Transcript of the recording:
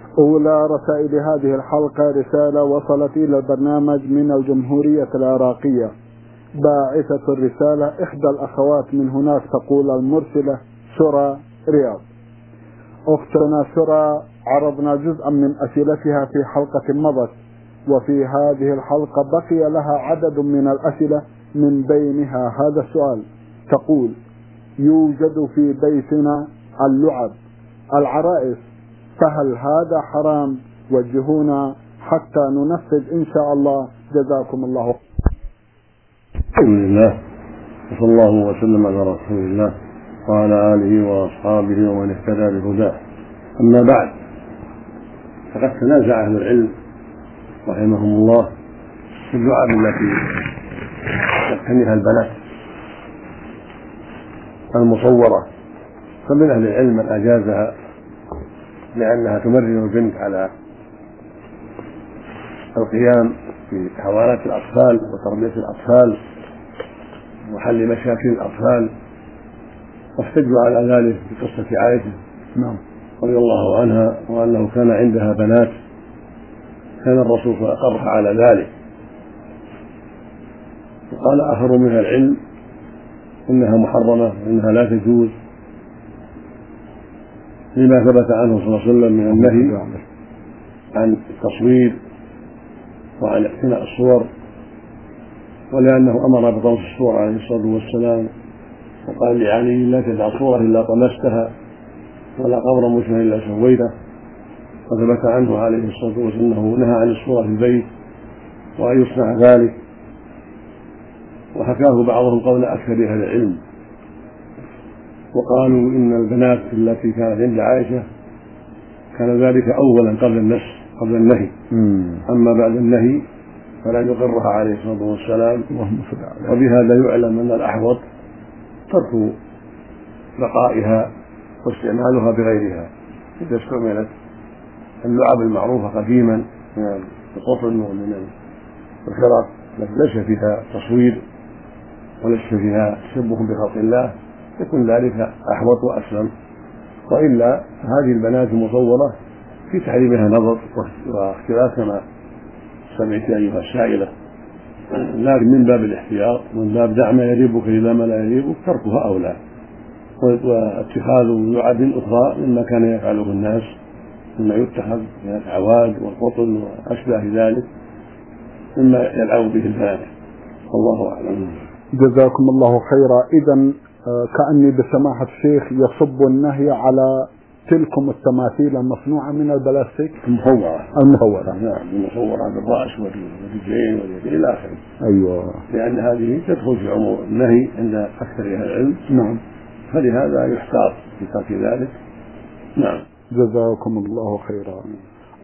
أولى رسائل هذه الحلقة رسالة وصلت إلى البرنامج من الجمهورية العراقية. باعثة الرسالة إحدى الأخوات من هناك، تقول المرسلة سرى رياض. أختنا سرى، عرضنا جزءا من أسئلتها في حلقة مضت، وفي هذه الحلقة بقي لها عدد من الأسئلة، من بينها هذا السؤال. تقول: يوجد في بيتنا اللعب العرائس، فهل هذا حرام؟ وجهونا حتى ننفذ إن شاء الله، جزاكم الله. الحمد لله، وصلى الله وسلم على رسول الله وعلى آله وأصحابه ومن اهتدى بهداه. أما بعد، فقد تنازع أهل العلم رحمهم الله في اللعب التي تقتنيها البنات المصورة، فمن أهل العلم من أجازها لأنها تمرن البنت على القيام في حوارات الأطفال وتربية الأطفال وحل مشاكل الأطفال، واحتجوا على ذلك بقصة عائشة رضي الله عنها، وأنه كان عندها بنات كان الرسول فأقرها على ذلك. وقال آخر من العلم إنها محرمة وإنها لا تجوز، لما ثبت عنه صلى الله عليه وسلم من النهي عن التصوير وعن اقتناء الصور، ولأنه أمر بطمس الصور عليه الصلاة والسلام، وقال لعلي: لا تدع صورة إلا طمستها ولا قبر مشبه إلا سويته. وثبت عنه عليه الصلاة والسلام أنه نهى عن الصورة في البيت وأن يصنع ذلك، وحكاه بعضهم قول أكثر أهل العلم، وقالوا إن البنات التي كانت عند عائشة كان ذلك أولا قبل النهي، أما بعد النهي فلا يقرها عليه الصلاة والسلام. وبهذا يعلم أن الأحوط ترك بقائها واستعمالها بغيرها، إذا استعملت اللعب المعروفة قديما من القطن ومن الخرق التي ليس فيها تصوير وليس فيها تشبه بخلق الله، يكون ذلك أحوط وأسلم. وإلا هذه البنات المصورة في تحريمها نظر واختلاف كما سمعت أيها السائلة، لكن من باب الاحتياط ومن باب دع ما يريبك إلى ما لا يريبك تركها أولى، واتخاذ لعب أخرى مما كان يفعله الناس مما يتخذ من الأعواد والقطن وأشباه ذلك مما يلعب به البنات، والله أعلم. جزاكم الله خيرا. إذن كأني بسماحة الشيخ يصب النهي على تلكم التماثيل المصنوعة من البلاستيك المصورة. نعم، المصورة بالرأس والرجلين واليدين إلى آخره. أيوة، لأن هذه تدخل في عموم النهي عند أكثر أهل العلم. نعم، فلهذا يحتاط في ترك ذلك. نعم، جزاكم الله خيرا.